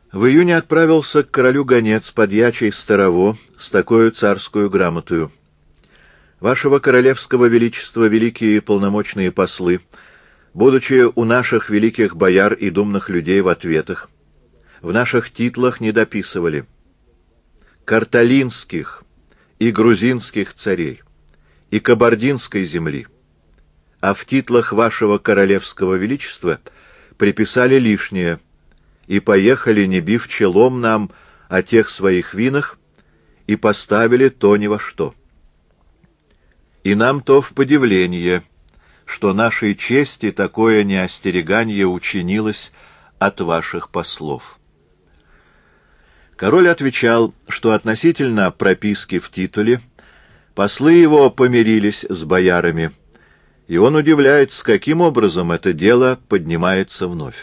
В июне отправился к королю гонец подьячий Старово с такою царскую грамотою. Вашего королевского величества великие и полномочные послы, будучи у наших великих бояр и думных людей в ответах, в наших титлах не дописывали карталинских и грузинских царей и кабардинской земли, а в титлах вашего королевского величества приписали лишнее и поехали, не бив челом нам о тех своих винах, и поставили то ни во что. И нам то в подивление, что нашей чести такое неостереганье учинилось от ваших послов. Король отвечал, что относительно прописки в титуле послы его помирились с боярами, и он удивляется, каким образом это дело поднимается вновь.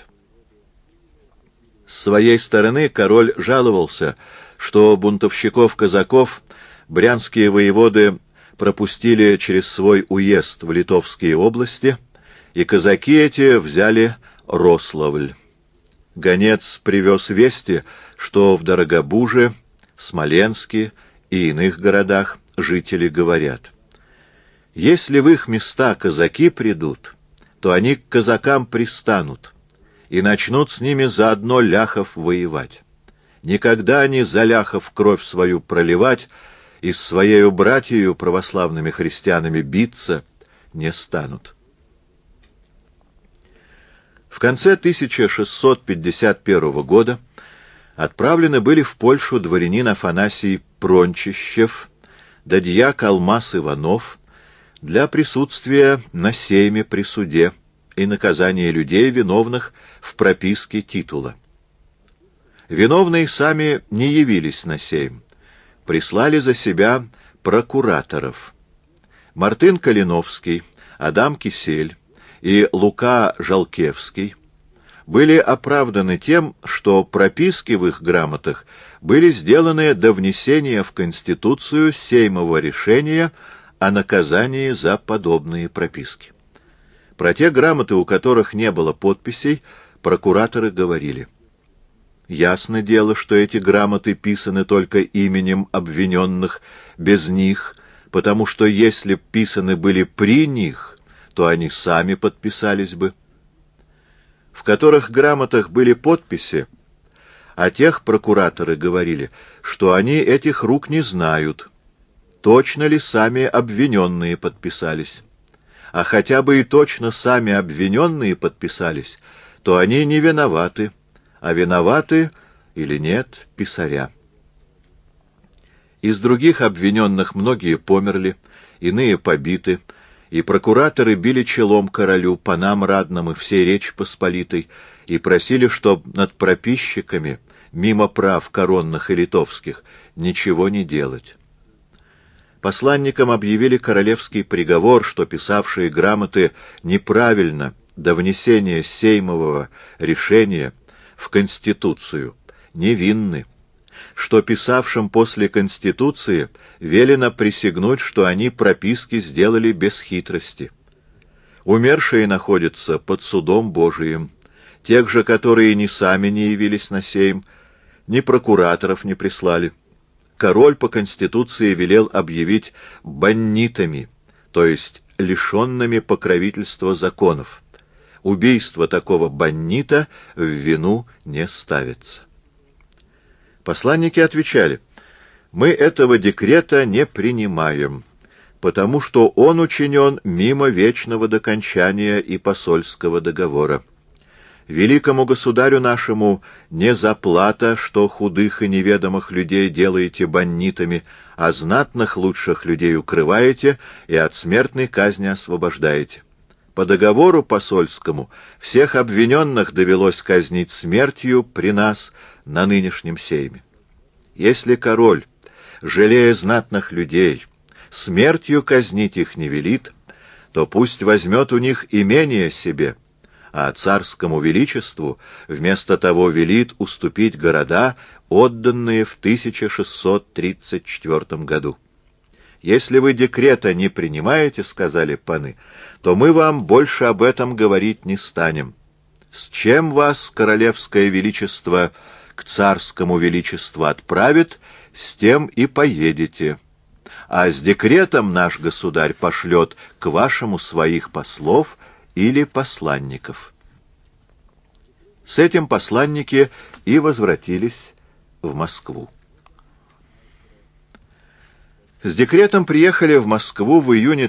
С своей стороны король жаловался, что бунтовщиков-казаков брянские воеводы пропустили через свой уезд в литовские области, и казаки эти взяли Рославль. Гонец привез вести, что в Дорогобуже, Смоленске и иных городах жители говорят: если в их места казаки придут, то они к казакам пристанут и начнут с ними заодно ляхов воевать. Никогда они за ляхов кровь свою проливать и с своею братьею православными христианами биться не станут. В конце 1651 года отправлены были в Польшу дворянин Афанасий Прончищев да дьяк Алмаз Иванов для присутствия на сейме при суде и наказания людей, виновных в прописке титула. Виновные сами не явились на сейм, прислали за себя прокураторов. Мартын Калиновский, Адам Кисель и Лука Жалкевский были оправданы тем, что прописки в их грамотах были сделаны до внесения в Конституцию сеймового решения о наказании за подобные прописки. Про те грамоты, у которых не было подписей, прокураторы говорили: ясно дело, что эти грамоты писаны только именем обвиненных, без них, потому что если б писаны были при них, то они сами подписались бы. В которых грамотах были подписи, о тех прокураторы говорили, что они этих рук не знают, точно ли сами обвиненные подписались. А хотя бы и точно сами обвиненные подписались, то они не виноваты, а виноваты или нет писаря. Из других обвиненных многие померли, иные побиты, и прокураторы били челом королю, панам радным и всей Речи Посполитой, и просили, чтоб над прописчиками, мимо прав коронных и литовских, ничего не делать. Посланникам объявили королевский приговор, что писавшие грамоты неправильно до внесения сеймового решения в Конституцию невинны, что писавшим после Конституции велено присягнуть, что они прописки сделали без хитрости. Умершие находятся под судом Божиим, тех же, которые ни сами не явились на сейм, ни прокураторов не прислали. Король по Конституции велел объявить баннитами, то есть лишенными покровительства законов. Убийство такого баннита в вину не ставится. Посланники отвечали: мы этого декрета не принимаем, потому что он учинен мимо вечного докончания и посольского договора. Великому государю нашему не заплата, что худых и неведомых людей делаете баннитами, а знатных лучших людей укрываете и от смертной казни освобождаете. По договору посольскому всех обвиненных довелось казнить смертью при нас на нынешнем сейме. Если король, жалея знатных людей, смертью казнить их не велит, то пусть возьмет у них имение себе, а царскому величеству вместо того велит уступить города, отданные в 1634 году. «Если вы декрета не принимаете, — сказали паны, — то мы вам больше об этом говорить не станем. С чем вас, королевское величество, к царскому величеству отправит, с тем и поедете. А с декретом наш государь пошлет к вашему своих послов или посланников». С этим посланники и возвратились в Москву. С декретом приехали в Москву в июне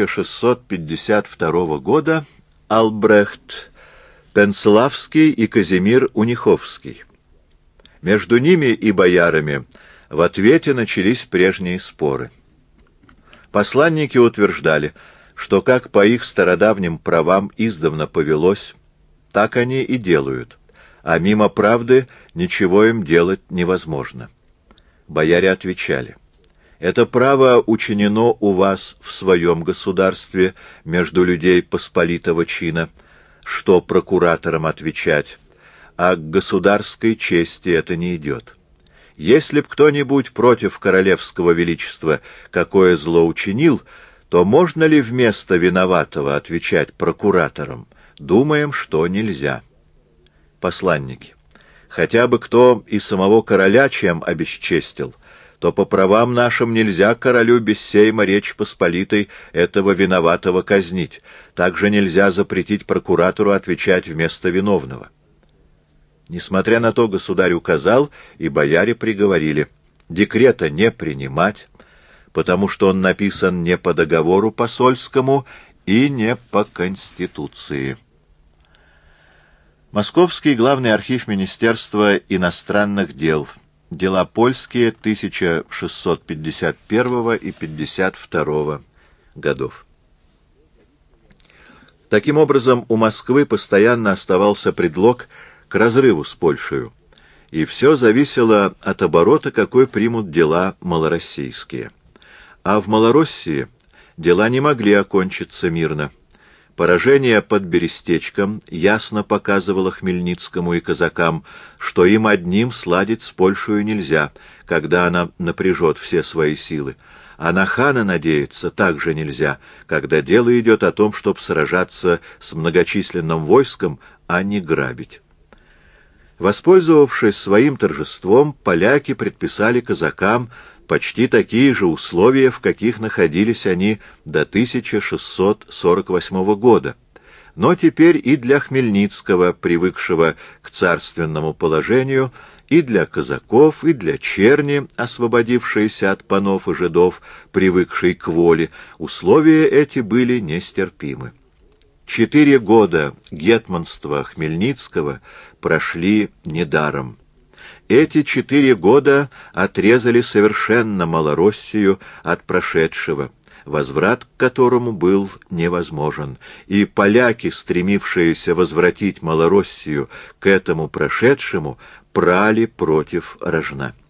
1652 года Албрехт Пенцлавский и Казимир Униховский. Между ними и боярами в ответе начались прежние споры. Посланники утверждали, что как по их стародавним правам издавна повелось, так они и делают, а мимо правды ничего им делать невозможно. Бояре отвечали: «Это право учинено у вас в своем государстве между людей посполитого чина, что прокураторам отвечать, а к государской чести это не идет. Если б кто-нибудь против королевского величества какое зло учинил, то можно ли вместо виноватого отвечать прокураторам? Думаем, что нельзя». Посланники: «Хотя бы кто и самого короля чем обесчестил, то по правам нашим нельзя королю без сейма Речи Посполитой этого виноватого казнить. Также нельзя запретить прокуратору отвечать вместо виновного». Несмотря на то, государь указал, и бояре приговорили декрета не принимать, потому что он написан не по договору посольскому и не по Конституции. Московский главный архив Министерства иностранных дел. Дела польские 1651 и 52 годов. Таким образом, у Москвы постоянно оставался предлог к разрыву с Польшей, и все зависело от оборота, какой примут дела малороссийские. А в Малороссии дела не могли окончиться мирно. Поражение под Берестечком ясно показывало Хмельницкому и казакам, что им одним сладить с Польшей нельзя, когда она напряжет все свои силы, а на хана надеяться также нельзя, когда дело идет о том, чтобы сражаться с многочисленным войском, а не грабить. Воспользовавшись своим торжеством, поляки предписали казакам почти такие же условия, в каких находились они до 1648 года. Но теперь и для Хмельницкого, привыкшего к царственному положению, и для казаков, и для черни, освободившейся от панов и жидов, привыкшей к воле, условия эти были нестерпимы. 4 года гетманства Хмельницкого прошли недаром. Эти 4 года отрезали совершенно Малороссию от прошедшего, возврат к которому был невозможен, и поляки, стремившиеся возвратить Малороссию к этому прошедшему, прали против рожна.